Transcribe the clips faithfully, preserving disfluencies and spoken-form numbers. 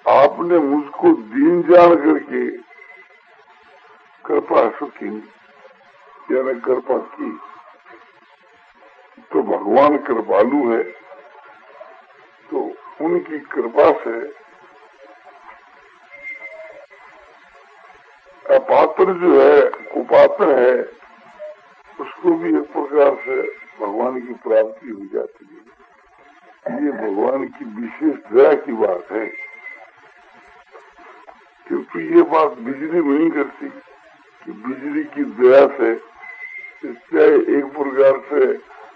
आपने मुझको दीन जान करके कृपा सुखी यानी कृपा की, तो भगवान कृपालु है, तो उनकी कृपा से अपात्र जो है, कुपात्र है, उसको भी एक प्रकार से भगवान की प्राप्ति हो जाती है। ये भगवान की विशेष दया की बात है, क्योंकि ये बात बिजली नहीं करती कि बिजली की दया से चाहे एक प्रकार से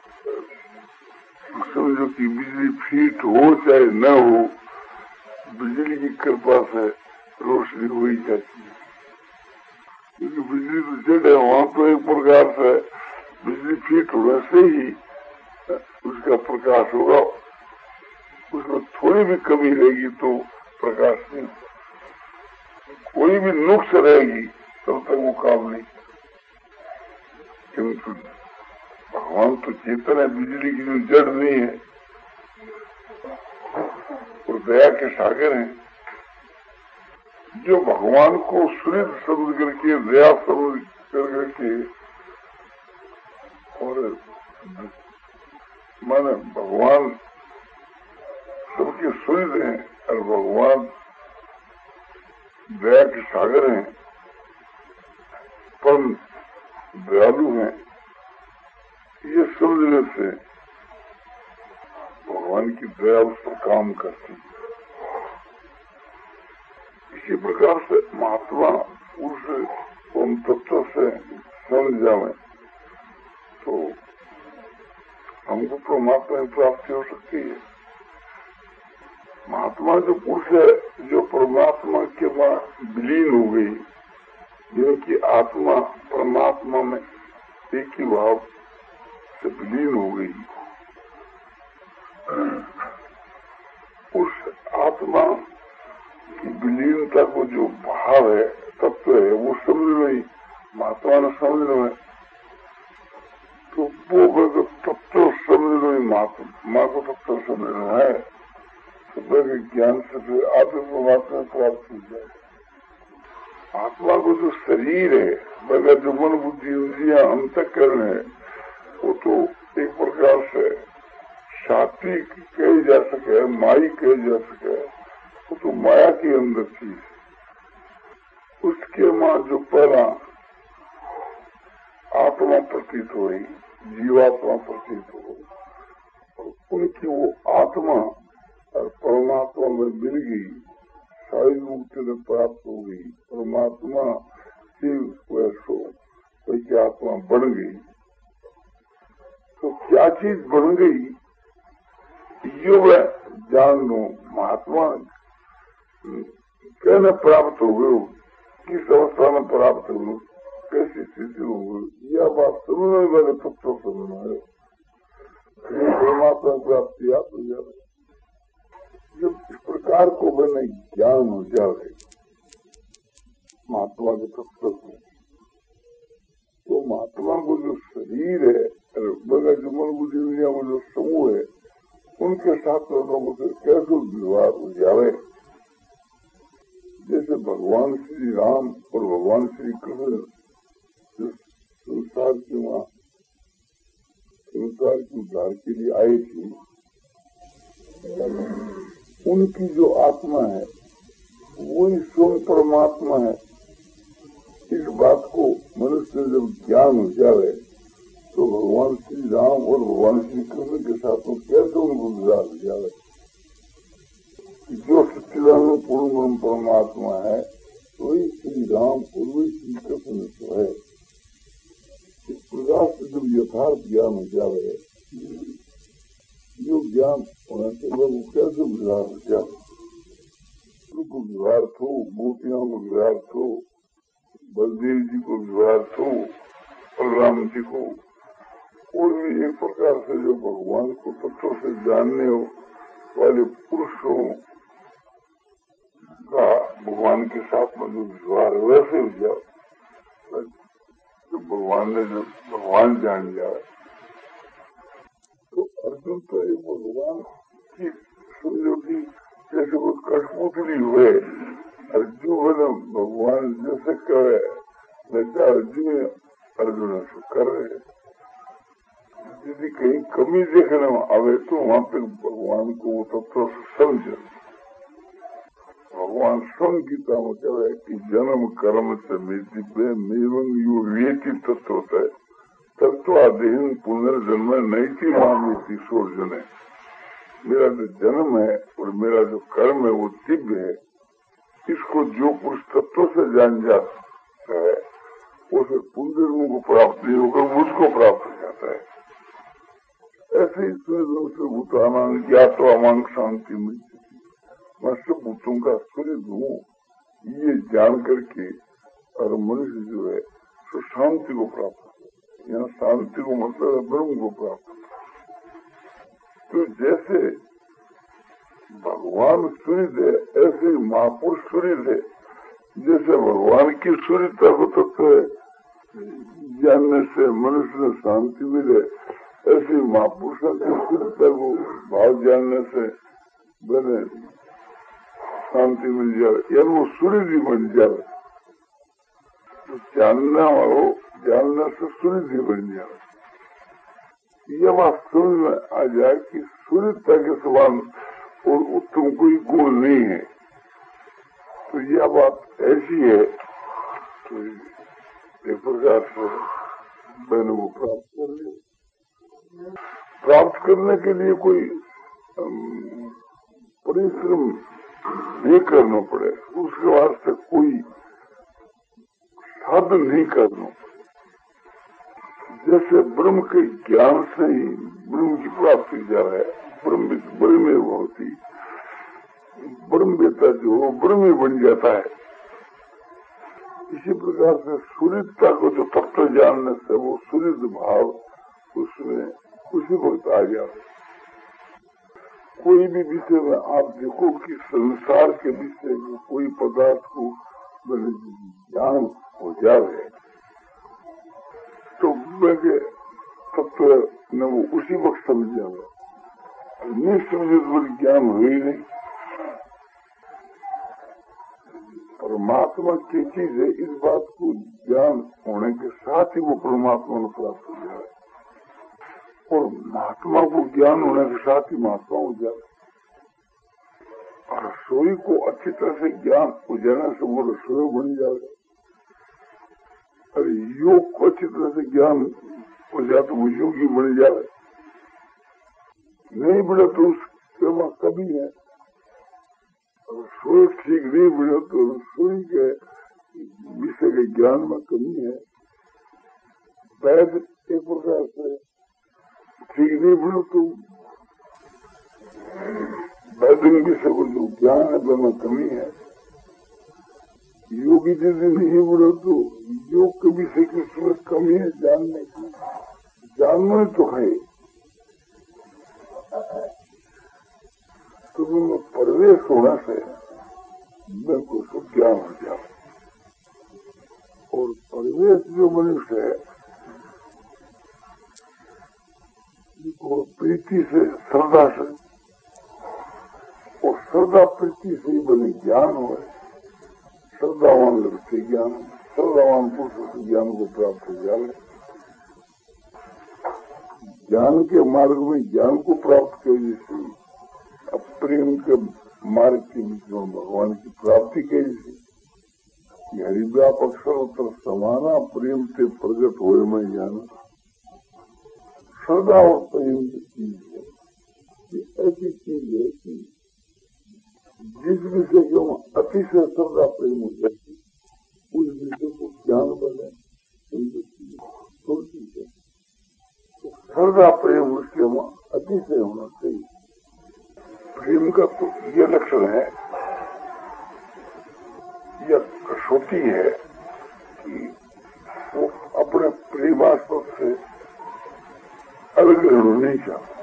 समझो कि बिजली फीट हो चाहे न हो, बिजली की कृपा से रोशनी हो ही जाती है। क्योंकि बिजली तो जड़ है, वहां तो एक प्रकार से बिजली फीट होने से ही उसका प्रकाश होगा, उसमें थोड़ी भी कमी रहेगी तो प्रकाश नहीं, कोई भी नुक्स रहेगी तब तक वो काम नहीं। क्योंकि भगवान तो चेतन है, बिजली की जो जड़ नहीं है, और दया के सागर हैं, जो भगवान को सुनित समझ करके, दया समझ कर करके, और माने भगवान सबके सुनित हैं और भगवान दया के सागर हैं, परम दयालु हैं, ये समझने से भगवान की दया उस पर काम करती है। इसी प्रकार से महात्मा पुरुष उन तत्व से समझ जाए तो हमको परमात्मा की प्राप्ति हो सकती है। महात्मा जो पुरुष है, जो परमात्मा के वहां विलीन हो गई, जिनकी आत्मा परमात्मा में एक ही भाव से विलीन हो गई, उस आत्मा की विलीनता को जो भाव है, तत्व है, वो समझ में महात्मा ने समझ में, तो वो तत्व समझ में महात्मा को तत्व समझना है, तो वह ज्ञान से फिर आप परमात्मा प्राप्त हो जाए। आत्मा को जो शरीर है, वह जो मन बुद्धि इंद्रियां अंतःकरण है, वो तो एक प्रकार से सात्विक कही जा सके, माई कही जा सके, वो तो माया के अंदर थी। उसके मां जो पहला आत्मा प्रतीत हुई, जीवात्मा प्रतीत हो, उनकी वो आत्मा और परमात्मा में मिल गई, सारी मुक्ति में प्राप्त हो गई, परमात्मा से वैसो वैसी आत्मा बढ़ गई। तो क्या चीज बढ़ गई, यो वह जान लो। महात्मा कहने प्राप्त हो गए, किस अवस्था में प्राप्त हो गए, कैसी स्थिति हो गई, यह बात समझना मैंने तत्व समझना है। परमात्मा प्राप्ति आप हो जाए, जब इस प्रकार को मैंने ज्ञान हो जाए महात्मा के तत्व को, तो महात्मा को जो शरीर है, बगैर जो मन बुद्धि इंद्रिया में जो समूह है, उनके साथ लोगों से कैसे व्यवहार हो जाए। जैसे भगवान श्री राम और भगवान श्री कृष्ण जो संसार के वहां संसार के उद्धार के लिए आए थे, उनकी जो आत्मा है वही स्वयं परमात्मा है। इस बात को मनुष्य जब ज्ञान हो जाए तो भगवान श्री राम और भगवान श्री कृष्ण के साथ में कैसे उनको विवाह हो जाए। जो सच्चिदानंद पूर्ण परमात्मा है वही श्री राम और वही श्री कृष्ण तो है। इस प्रकार से जब यथार्थ ज्ञान हो जाए, जो ज्ञान होने से लोग कैसे विवाह हो जाए, उनको विवाह हो, मूर्तियों को विवाह हो, बलदेव जी को विवाह हो, बलराम जी को, और भी एक प्रकार से जो भगवान को तत्व से जानने हो वाले पुरुषों का भगवान के साथ में जो विवाह वैसे हो जाए, जो भगवान ने जो भगवान जान जाए। तो अर्जुन तो एक भगवान की समझो की जैसे वो कठपुतली हुए और जो बना भगवान जैसे करे लज्जा जो अर्जुन से कर रहे। यदि कहीं कमी देखने में आवे तो वहाँ पे भगवान को वो तत्व से समझे। भगवान स्वयं गीता में कह रहे कि जन्म कर्म से मेवं यू वेति तत्व होता है तत्वाधीन पुनर्जन्म नहीं थी मामी थी सोर्जन है। मेरा जो जन्म है और मेरा जो कर्म है वो दिव्य है। इसको जो पुरुष तत्व से जान जाता है उसे पुनर्जन्म को प्राप्त नहीं होकर मुझको प्राप्त हो जाता है। ऐसे ही सूर्य भूतानांग ज्ञातवामांग शांति मिलती थी। मैं सब भूतों का सूर्य हूँ ये जान करके और मनुष्य जो है तो शांति को प्राप्त होता है। यहाँ शांति को मतलब है ब्रह्म को प्राप्त होता है। तो जैसे भगवान सूर्य थे ऐसे ही महापुरुष सूर्य थे। जैसे भगवान की सूर्यता को तत्व जानने से मनुष्य में शांति मिले ऐसे महापुरुषों की सूर्यता को भाव जानने से बने शांति मिल जाए या वो सूर्य भी बन जाए। तो जानना हो जानने से सूर्य भी बन जाए। यह बात समझ में आ जाए कि सूर्यता के समान और उत्तम कोई गुण नहीं है। तो यह बात ऐसी है तो एक प्रकार से मैंने वो प्राप्त कर लिया। प्राप्त करने के लिए कोई परिश्रम नहीं करना पड़े, उसके वास्ते कोई साधन नहीं करना पड़े। जैसे ब्रह्म के ज्ञान से ही ब्रह्म की प्राप्ति जा रहा है। ब्रह्म ब्रह्म होती ब्रह्मवेता जो हो ब्रह्म बन जाता है। इसी प्रकार से सूर्यता को जो तत्व जानने से वो सूर्य भाव उसमें उसी वक्त आ जाए। कोई भी विषय में आप देखो कि संसार के विषय में कोई पदार्थ को ज्ञान हो जाए तो मेरे तत्व न वो उसी वक्त समझ जाए। नहीं समझे तो ज्ञान हो ही नहीं। परमात्मा की चीज है, इस बात को ज्ञान होने के साथ ही वो परमात्मा को प्राप्त हो जाए और महात्मा को ज्ञान होने के साथ ही महात्मा हो जाए। और रसोई को अच्छी तरह से ज्ञान हो जाने से वो रसोई बन जाएगा। अरे योग को अच्छी तरह से ज्ञान हो जाए तो वो योगी बन जाए। नहीं बने तो उसके वहाँ कभी है। रसोई ठीक नहीं बने तो रसोई के विषय के ज्ञान में कमी है। वैद एक प्रकार से ठीक नहीं बने तो वैदिक विषय को जो ज्ञान है वह कमी है। योगी यदि नहीं बने तो योग के विषय की सूरत कमी है जानने की। जानना तो है तो उनमें प्रवेश होने से मैं को सब ज्ञान हो जाए। और प्रवेश जो मनुष्य है वो प्रीति से श्रद्धा से और श्रद्धा प्रीति से ही बने ज्ञान हो। श्रद्धावान लगते ज्ञान श्रद्धावान पुरुष से ज्ञान को प्राप्त हो जाए। ज्ञान के मार्ग में ज्ञान को प्राप्त कर जैसे प्रेम के मार्ग के बीच में भगवान की प्राप्ति कैसी हरिव्यापक सर्वत्र समाना प्रेम से प्रकट हो मैं ज्ञान। श्रद्धा और प्रेम की चीज है कि ऐसी चीज है कि जिस विषय को अतिशय श्रद्धा प्रेम हो जाती उस विषय को ज्ञान बने छोड़ती है। तो श्रद्धा प्रेम उसके वहाँ अतिशय होना चाहिए। प्रेम का तो ये लक्षण है यह कसौटी है कि वो अपने प्रेमास्पद से अलग रहना नहीं चाहता।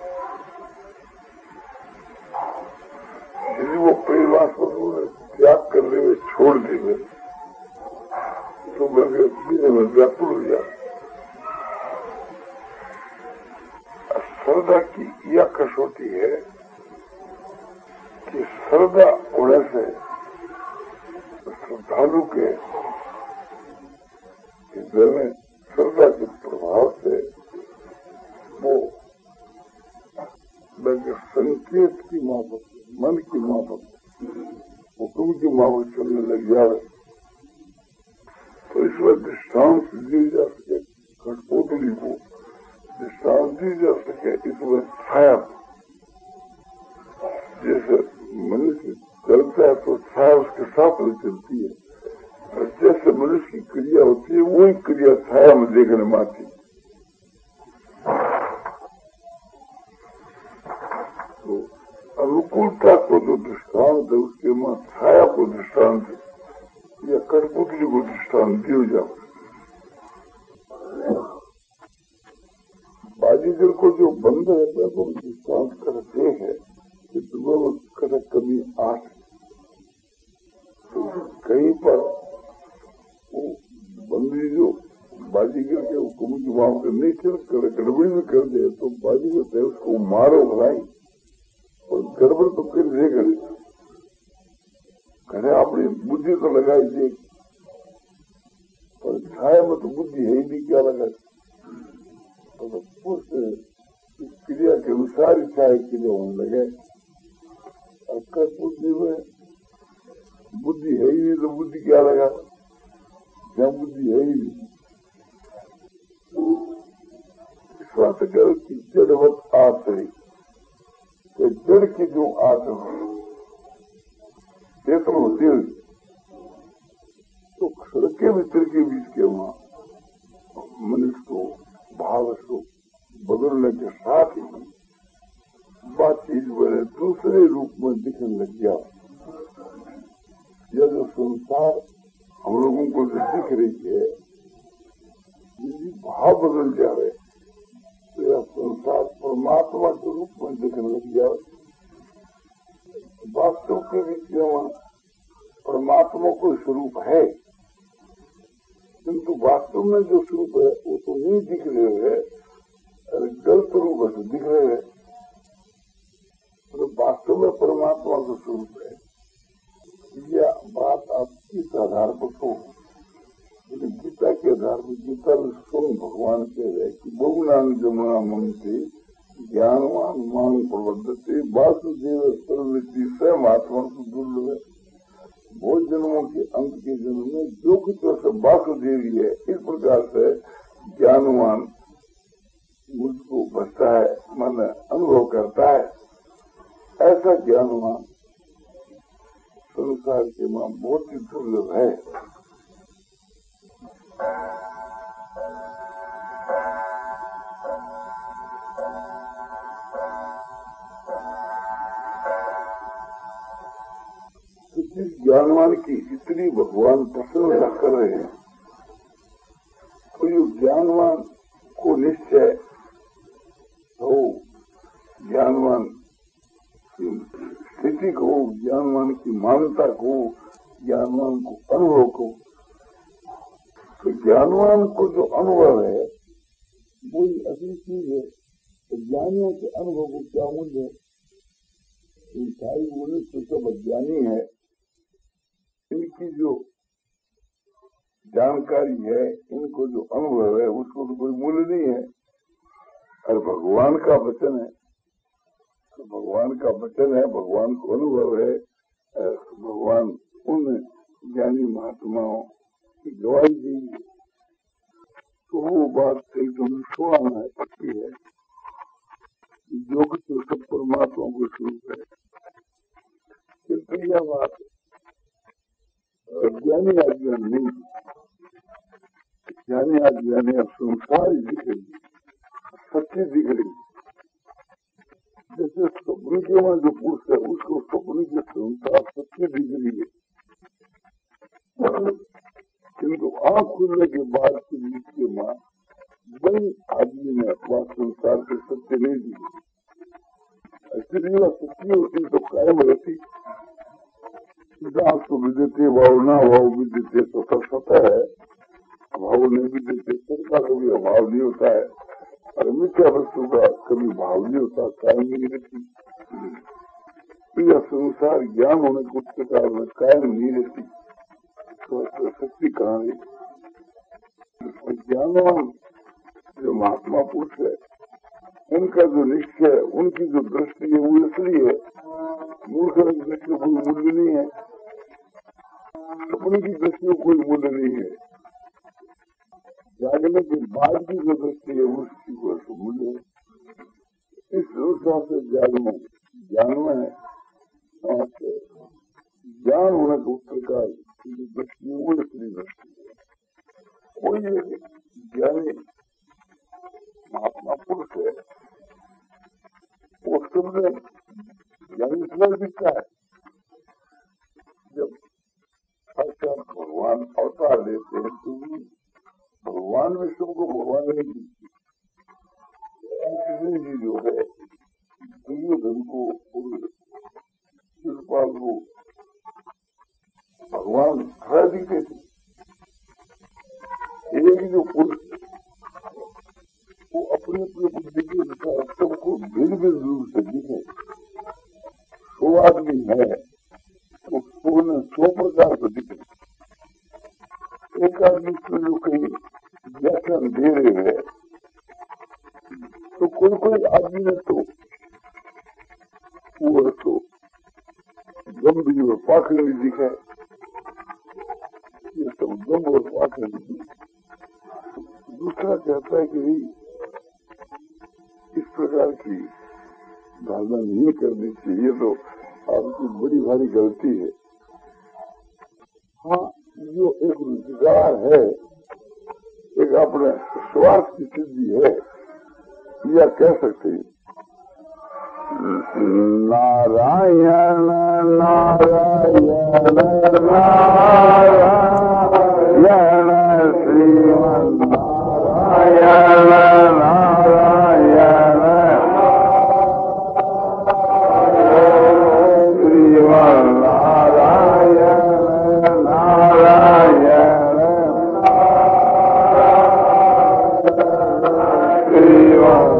यदि वो प्रेमास्पद को त्याग करने में छोड़ देंगे तो मेरे में व्याकुल हो जाए। श्रद्धा की यह कसौटी है कि श्रद्धा होने से श्रद्धालु के हृदय में श्रद्धा के प्रभाव से वो संकेत की माफक, मन की माफक, हुक्म की माफक चलने लग जाए। तो इसमें दृष्टांत दी जा सके, कठपुतली को दृष्टांत दी जा सके। इसमें छाया, जैसे मनुष्य चलता है तो छाया उसके साथ में चलती है, और जैसे मनुष्य की क्रिया होती है वही क्रिया छाया में देखने में आती है। तो अनुकूलता को जो दृष्टांत है उसके मां छाया को दृष्टांत या कठपुतली को दृष्टांत दिया जाओ। बाजीगर को जो बंद है वो दृष्टांत करते हैं कि तुम्हें कर कभी आठ, तो कहीं पर वो बंदी जो बाजीगर के हुक्म की मांग नहीं कर गड़बड़ी में कर दे तो बाजीगर से उसको मारो भलाई, और गड़बड़ तो फिर नहीं करे, करे अपनी बुद्धि तो लगाई दे, और छाया में तो बुद्धि है ही नहीं, क्या लगा। तो उस क्रिया के अनुसार ही छाया क्रिया होने लगे। और बुद्धि में बुद्धि है ही नहीं तो बुद्धि क्या लगा, जहाँ बुद्धि है ही नहीं। इस बात करो कि जड़वत आश्रय, तो जड़ की जो आत्मा चेतन होती है तो सड़के भीतर के बीच के वहाँ मनुष्य को भाव को बदलने के साथ ही बातचीत बने दूसरे रूप में दिखने लग गया। यह जो संसार हम लोगों को जो दिख रही है, यदि भाव बदल जाए तो यह संसार परमात्मा के रूप में दिखने लग जाए। वास्तव के बीच में परमात्मा को स्वरूप है, किंतु वास्तव में जो स्वरूप है वो तो नहीं दिख रहे है, गलत रूप से दिख रहे हैं। तो वास्तव में परमात्मा का स्वरूप है। यह बात आप किस आधार पर हो, गीता के आधार पर गीता में स्वयं भगवान कह रहे कि बहुनाम जमुना मनते ज्ञानवान मान प्रवर्तते वासुदेव सर्वमिति स्वयं आत्मा को दुर्लभ है। बहुत जन्मों के अंत के जन्म में जो कुछ सब वासुदेवी है, इस प्रकार से ज्ञानवान मुझको बचता है, मन अनुभव करता है। ऐसा ज्ञानवान संसार के मां बहुत ही दुर्लभ है। तो जिस ज्ञानवान की इतनी भगवान प्रसन्नता कर रहे हैं, तो ये ज्ञानवान को निश्चय हो, ज्ञानवान की स्थिति को, ज्ञानवान की मानता को, ज्ञानवान को अनुभव को, तो ज्ञानवान को जो अनुभव है वही असली चीज है। तो ज्ञानियों के अनुभव को क्या मूल्य है? सारी मनुष्य सब अज्ञानी है, इनकी जो जानकारी है, इनको जो अनुभव है उसको तो कोई मूल्य नहीं है। और भगवान का वचन है, तो भगवान का वचन है, भगवान को अनुभव है, भगवान उन ज्ञानी महात्माओं की गवाही देंगे, तो वो बात एकदम सुहाना है, पक्की है। जो कुछ सब परमात्मा को स्वरूप है। किंतु यह बात ज्ञानी अज्ञान नहीं, ज्ञानी अज्ञानी अब संसार दिख रही, सच्ची दिख रही। जैसे स्वप्न के वहां जो पुरुष है उसको स्वप्न के संसार सच्ची दिख रही है, किंतु आँख खुलने के बाद के बीच के मां बड़ी आदमी में वह संसार के सत्य नहीं दिखे। इसलिए वह सच्ची होती तो कायम रहती। सिद्धांत को भी देते, भाव ना भाव भी देते तो सब सत्य है, भाव नहीं भी देते सबका कभी अभाव नहीं होता है, और मिथ्या वस्तु का कभी भाव नहीं होता, कायम नहीं रहती। यह संसार ज्ञान होने के उस प्रकार में कायम नहीं रहती, तो शक्ति कहाँ है? ज्ञानवान जो महात्मा पुरुष है, उनका जो निश्चय है, उनकी जो दृष्टि है वो इसलिए है, मूर्ख की दृष्टि कोई मूल्य नहीं है, सपने की दृष्टि में कोई मूल्य नहीं है, जागने के बाद की जो दृष्टि है उसकी कोई मूल्य है। इस दूसरा से ज्ञान ज्ञान में है, ज्ञान होने के उस प्रकार की दृष्टि वो इसलिए दृष्टि है। कोई ज्ञानी महात्मा पुरुष है, वो सबने ज्ञानी समझ दिखता है। जब साक्षात भगवान अवतार लेते हैं तो भगवान में सबको भगवान नहीं दिखती। कृष्ण जी जो है दुर्योधन को शिवपाल को भगवान खड़ा दिखते थे। एक जो पुरुष वो अपने अपने बुद्धि के अनुसार सबको भिन्न भिन्न रूप से दिखे। सौ आदमी है तो सौ ने सौ प्रकार से दिखे। एक आदमी को जो कहीं व्याख्यान दे रहे हैं तो कोई कोई आदमी ने तो वो तो गंभीर और पाखंडी दिखे, ये सब गंभ और पाखंडी। दूसरा कहता है कि इस प्रकार की धारणा नहीं करनी चाहिए, तो आपकी बड़ी भारी गलती है। हाँ, जो एक रोजगार है, एक अपने स्वार्थ की सिद्धि है, या कह सकते हैं नारायण नारायण नारायण श्रीमन नारायण नारायण श्रीमन नारायण नारायण श्रीमन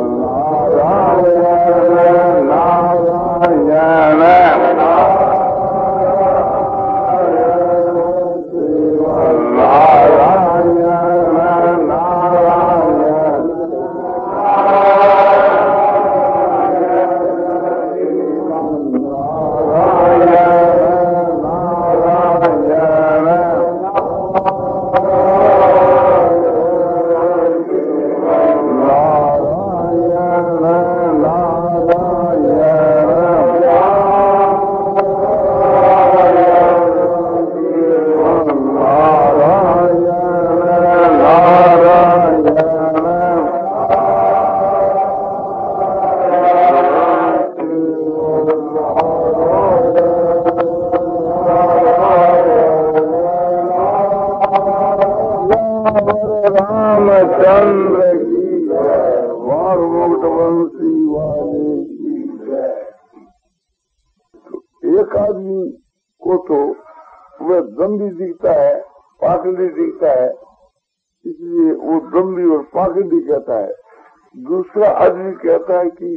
रामचंद्र की वारमुक्तवंशी वाले की जय। तो एक आदमी को तो वह दम्भी दिखता है, पाखंडी दिखता है, इसलिए वो दम्भी और पाखंडी कहता है। दूसरा आदमी कहता है कि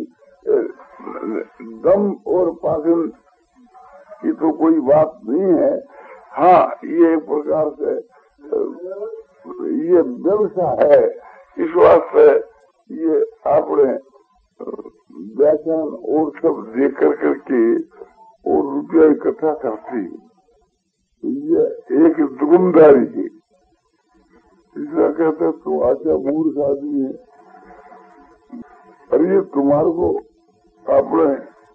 दम और पाखंड की तो कोई बात नहीं है। हाँ, ये एक प्रकार से ये व्यवसाय है, इस वास्ते ये अपने व्याख्यान और सब दे कर करके और रुपया इकट्ठा करती, ये एक दुकानदारी है। तीसरा कहता है तुम आचा मूर्ख आदमी है, अरे ये तुम्हारे को अपने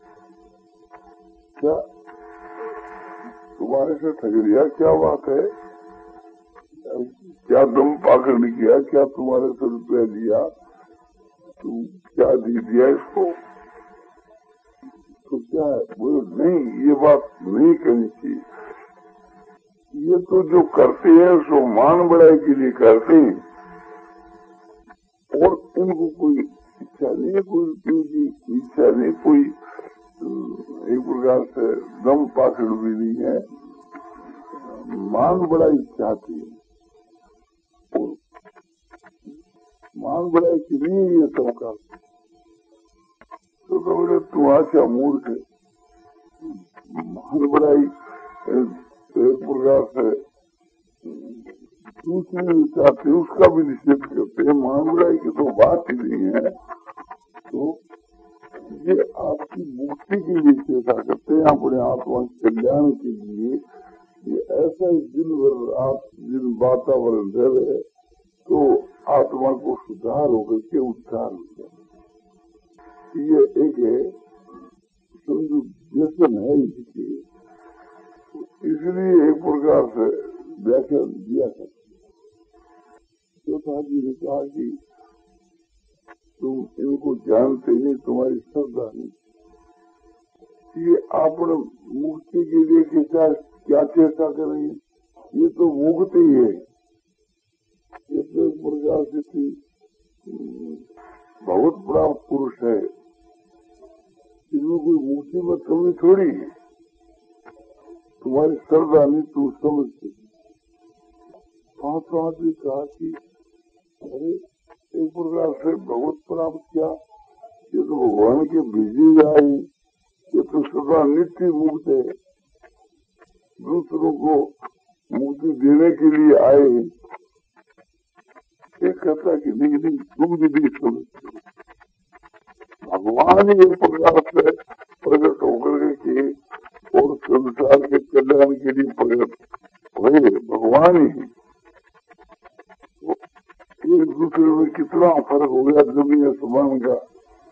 क्या तुम्हारे से ठग लिया, क्या बात है, क्या तुम पाखंड किया, क्या तुम्हारे से रुपया दिया, तुम क्या दे दिया इसको, तो क्या है? बोलो नहीं, ये बात नहीं करनी चाहिए। ये तो जो करते हैं उसको मान बढ़ाई के लिए करते हैं, और इनको कोई इच्छा नहीं है, कोई रुपये की इच्छा नहीं, कोई एक प्रकार से दम पाखंड भी नहीं है, मान बढ़ाई चाहती है। मान बढ़ाई की नहीं ये सब का, तो बोले तू आचा मूर्ख है, महान बड़ाई एक प्रकार से दूसरे चाहते उसका भी निषेध करते हैं। महान बड़ाई की तो बात ही नहीं है। तो ये आपकी मुक्ति के लिए चेष्टा करते हैं, अपने आत्मा के कल्याण के लिए। ये ऐसा ही दिन भर आप दिन वातावरण रहे तो आत्मा को सुधार होकर के उद्धार हो जाए। ये एक है समझो व्यसन है इसकी, इसलिए एक प्रकार से व्याख्यान दिया करते। चौथा जी ने कहा कि तुम इनको जानते नहीं, तुम्हारी श्रद्धा नहीं। ये आप मुक्ति के लिए कैसा क्या चेष्टा करेंगे? ये तो मुक्ति है। ये तो एक प्रकार से थी बहुत बड़ा पुरुष है, इसमें कोई मुक्ति में कमी थोड़ी है। तुम्हारी श्रद्धा नहीं, तुम समझते। पांचवा आदमी कहा कि अरे एक प्रकार से बहुत प्राप्त किया, ये तो भगवान के भेजी जाए, ये तो सदा नित्य मुक्त है, दूसरों को मुक्ति देने के लिए आए। एक कहता कि नहीं नहीं तुम भी नहीं समझते, भगवान एक प्रकार से प्रकट होकर के और संसार के कल्याण के लिए प्रकट हुए भगवान ही। एक दूसरे में कितना फर्क हो गया जमीन आसमान का।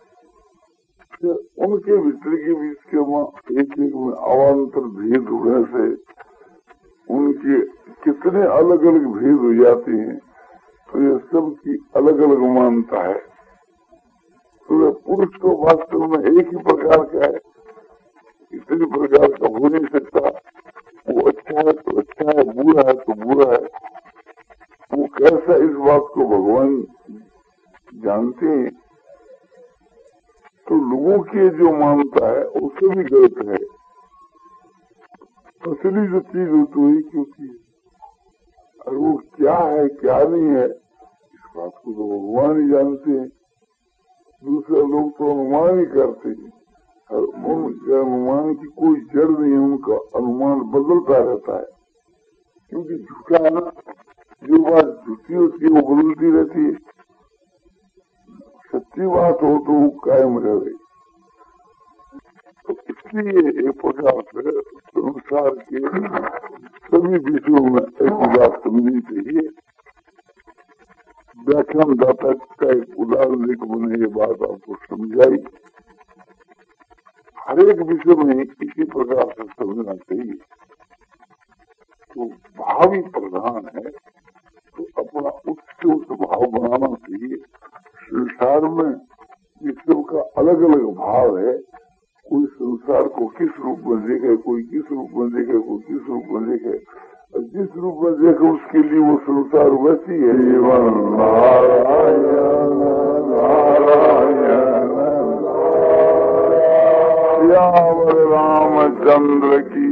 उनके भीतर के बीच के एक एक में अवान्तर भेद होने से उनके कितने अलग अलग भेद हो जाते हैं। तो ये सब की अलग अलग मानता है। तो पुरुष को वास्तव में एक ही प्रकार का है, इतने प्रकार का हो नहीं सकता। वो अच्छा है तो अच्छा है, बुरा है तो बुरा है। वो कैसा इस बात को भगवान जानते हैं। तो लोगों के जो मानता है उससे भी गलत है। असली जो चीज होती है क्योंकि और वो क्या है क्या नहीं है इस बात को तो भगवान ही जानते हैं। दूसरे लोग तो अनुमान ही करते हैं और उनके अनुमान की कोई जड़ नहीं है। उनका अनुमान बदलता रहता है क्योंकि झूठा है ना, जो बात झूठी होती है वो बदलती रहती है। सच्ची बात हो तो वो कायम रहे। तो इसलिए एक प्रकार से संसार के सभी विषयों में एक बात समझनी चाहिए। व्याख्यान दाता का एक उदाहरण लेकर मैंने ये बात आपको समझाई। हर एक विषय में इसी प्रकार से समझना चाहिए। तो भाव ही प्रधान है, तो अपना उच्च उच्च भाव बनाना चाहिए। संसार में विश्व का अलग अलग भाव है। कोई संसार को किस रूप में देखे, कोई किस रूप में देखे, कोई किस रूप में देखे। और जिस रूप में देखे उसके लिए वो संसार वैसी है। जीवन नारायण नारायण श्याम रामचंद्र की